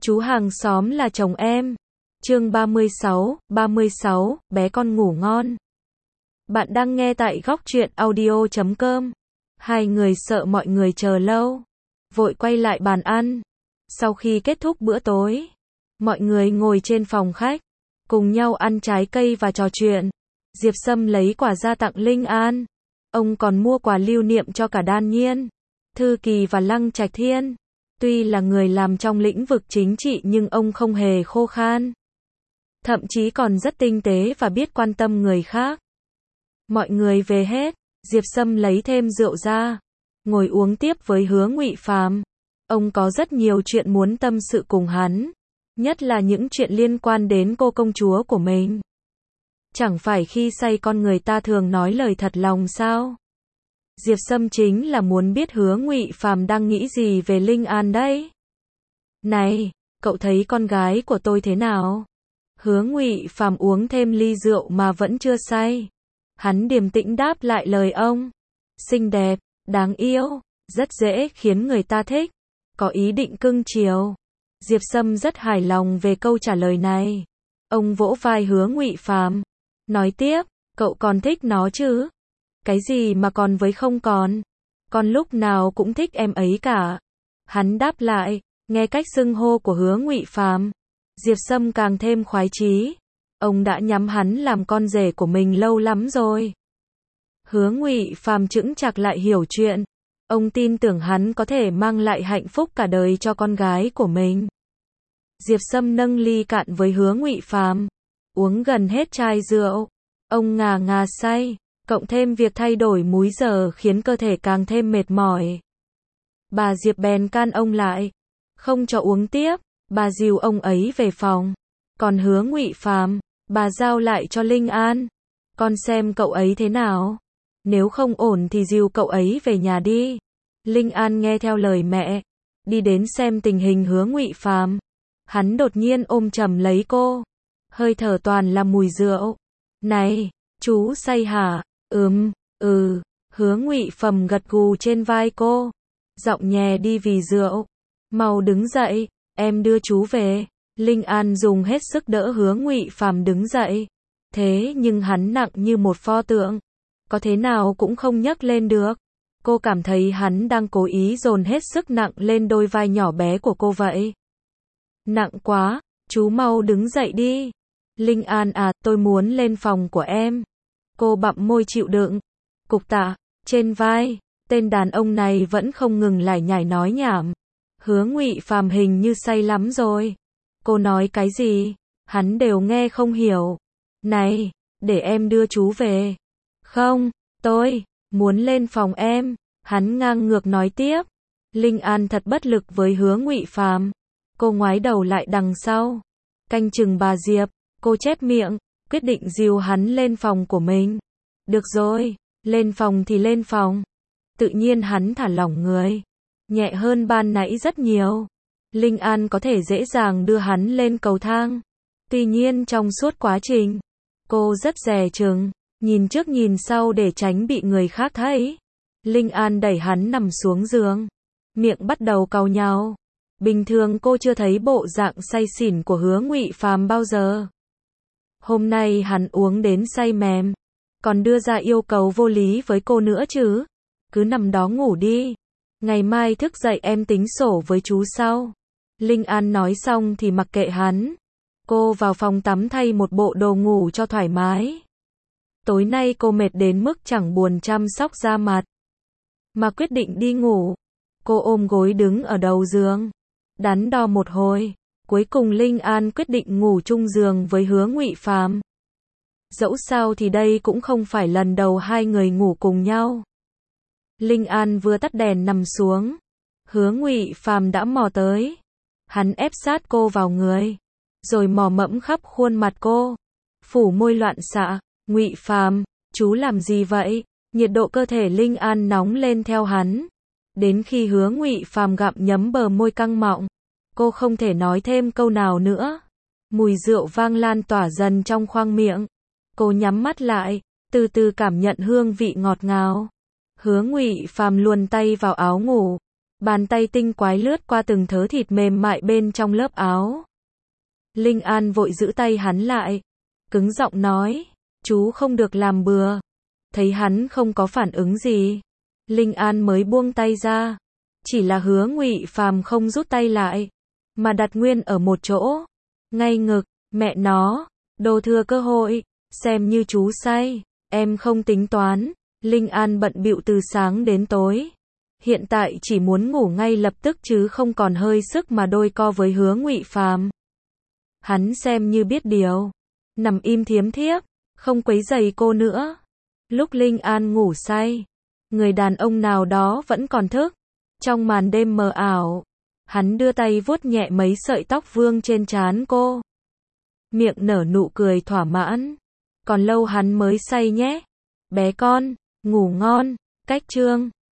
Chú hàng xóm là chồng em. Chương 36, bé con ngủ ngon. Bạn đang nghe tại góc truyện audio.com. Hai người sợ mọi người chờ lâu, vội quay lại bàn ăn. Sau khi kết thúc bữa tối, mọi người ngồi trên phòng khách, cùng nhau ăn trái cây và trò chuyện. Diệp Sâm lấy quà ra tặng Linh An. Ông còn mua quà lưu niệm cho cả Đan Nhiên, Thư Kỳ và Lăng Trạch Thiên. Tuy là người làm trong lĩnh vực chính trị nhưng ông không hề khô khan. Thậm chí còn rất tinh tế và biết quan tâm người khác. Mọi người về hết, Diệp Sâm lấy thêm rượu ra, ngồi uống tiếp với Hứa Ngụy Phàm. Ông có rất nhiều chuyện muốn tâm sự cùng hắn, nhất là những chuyện liên quan đến cô công chúa của mình. Chẳng phải khi say con người ta thường nói lời thật lòng sao? Diệp Sâm chính là muốn biết Hứa Ngụy Phàm đang nghĩ gì về Linh An đấy. Này, cậu thấy con gái của tôi thế nào? Hứa Ngụy Phàm uống thêm ly rượu mà vẫn chưa say. Hắn điềm tĩnh đáp lại lời ông. Xinh đẹp, đáng yêu, rất dễ khiến người ta thích, có ý định cưng chiều. Diệp Sâm rất hài lòng về câu trả lời này. Ông vỗ vai Hứa Ngụy Phàm, nói tiếp, cậu còn thích nó chứ? Cái gì mà còn với không còn? Con lúc nào cũng thích em ấy cả. Hắn đáp lại, nghe cách xưng hô của Hứa Ngụy Phàm, Diệp Sâm càng thêm khoái chí. Ông đã nhắm hắn làm con rể của mình lâu lắm rồi. Hứa Ngụy Phàm chững chạc lại hiểu chuyện. Ông tin tưởng hắn có thể mang lại hạnh phúc cả đời cho con gái của mình. Diệp Sâm nâng ly cạn với Hứa Ngụy Phàm, uống gần hết chai rượu. Ông ngà ngà say, cộng thêm việc thay đổi múi giờ khiến cơ thể càng thêm mệt mỏi. Bà Diệp bèn can ông lại, không cho uống tiếp. Bà dìu ông ấy về phòng. Còn Hứa Ngụy Phàm, bà giao lại cho Linh An. Con xem cậu ấy thế nào. Nếu không ổn thì dìu cậu ấy về nhà đi. Linh An nghe theo lời mẹ, đi đến xem tình hình Hứa Ngụy Phàm. Hắn đột nhiên ôm chầm lấy cô, hơi thở toàn là mùi rượu. Này, chú say hả? Hứa Ngụy Phàm gật gù trên vai cô, giọng nhẹ đi vì rượu. Mau đứng dậy, em đưa chú về. Linh An dùng hết sức đỡ Hứa Ngụy Phàm đứng dậy. Thế nhưng hắn nặng như một pho tượng, có thế nào cũng không nhấc lên được. Cô cảm thấy hắn đang cố ý dồn hết sức nặng lên đôi vai nhỏ bé của cô vậy. Nặng quá, chú mau đứng dậy đi. Linh An à, tôi muốn lên phòng của em. Cô bặm môi chịu đựng. Cục tạ, trên vai, tên đàn ông này vẫn không ngừng lải nhải nói nhảm. Hứa Ngụy Phàm hình như say lắm rồi. Cô nói cái gì, hắn đều nghe không hiểu. Này, để em đưa chú về. Không, tôi muốn lên phòng em. Hắn ngang ngược nói tiếp. Linh An thật bất lực với Hứa Ngụy Phàm. Cô ngoái đầu lại đằng sau, canh chừng bà Diệp. Cô chép miệng, quyết định dìu hắn lên phòng của mình. Được rồi, lên phòng thì lên phòng. Tự nhiên hắn thả lỏng người, nhẹ hơn ban nãy rất nhiều. Linh An có thể dễ dàng đưa hắn lên cầu thang. Tuy nhiên trong suốt quá trình, cô rất dè chừng, nhìn trước nhìn sau để tránh bị người khác thấy. Linh An đẩy hắn nằm xuống giường, miệng bắt đầu cau nhàu. Bình thường cô chưa thấy bộ dạng say xỉn của Hứa Ngụy Phàm bao giờ. Hôm nay hắn uống đến say mềm, còn đưa ra yêu cầu vô lý với cô nữa chứ. Cứ nằm đó ngủ đi, ngày mai thức dậy em tính sổ với chú sau. Linh An nói xong thì mặc kệ hắn. Cô vào phòng tắm thay một bộ đồ ngủ cho thoải mái. Tối nay cô mệt đến mức chẳng buồn chăm sóc da mặt, mà quyết định đi ngủ. Cô ôm gối đứng ở đầu giường, đắn đo một hồi. Cuối cùng Linh An quyết định ngủ chung giường với Hứa Ngụy Phàm. Dẫu sao thì đây cũng không phải lần đầu hai người ngủ cùng nhau. Linh An vừa tắt đèn nằm xuống, Hứa Ngụy Phàm đã mò tới. Hắn ép sát cô vào người, rồi mò mẫm khắp khuôn mặt cô, phủ môi loạn xạ. Ngụy Phàm, chú làm gì vậy? Nhiệt độ cơ thể Linh An nóng lên theo hắn. Đến khi Hứa Ngụy Phàm gặm nhấm bờ môi căng mọng, cô không thể nói thêm câu nào nữa. Mùi rượu vang lan tỏa dần trong khoang miệng. Cô nhắm mắt lại, từ từ cảm nhận hương vị ngọt ngào. Hứa Ngụy Phàm luồn tay vào áo ngủ, Bàn tay tinh quái lướt qua từng thớ thịt mềm mại bên trong lớp áo. Linh An vội giữ tay hắn lại, cứng giọng nói, chú không được làm bừa. Thấy hắn không có phản ứng gì, Linh An mới buông tay ra. Chỉ là Hứa Ngụy Phàm không rút tay lại, mà đặt nguyên ở một chỗ. Ngay ngực, mẹ nó, đồ thừa cơ hội, xem như chú say, em không tính toán. Linh An bận bịu từ sáng đến tối. Hiện tại chỉ muốn ngủ ngay lập tức chứ không còn hơi sức mà đôi co với Hứa Ngụy Phàm. Hắn xem như biết điều, nằm im thiếm thiếp, không quấy rầy cô nữa. Lúc Linh An ngủ say, người đàn ông nào đó vẫn còn thức. Trong màn đêm mờ ảo, hắn đưa tay vuốt nhẹ mấy sợi tóc vương trên trán cô. Miệng nở nụ cười thỏa mãn. Còn lâu hắn mới say nhé. Bé con, ngủ ngon. Cách chương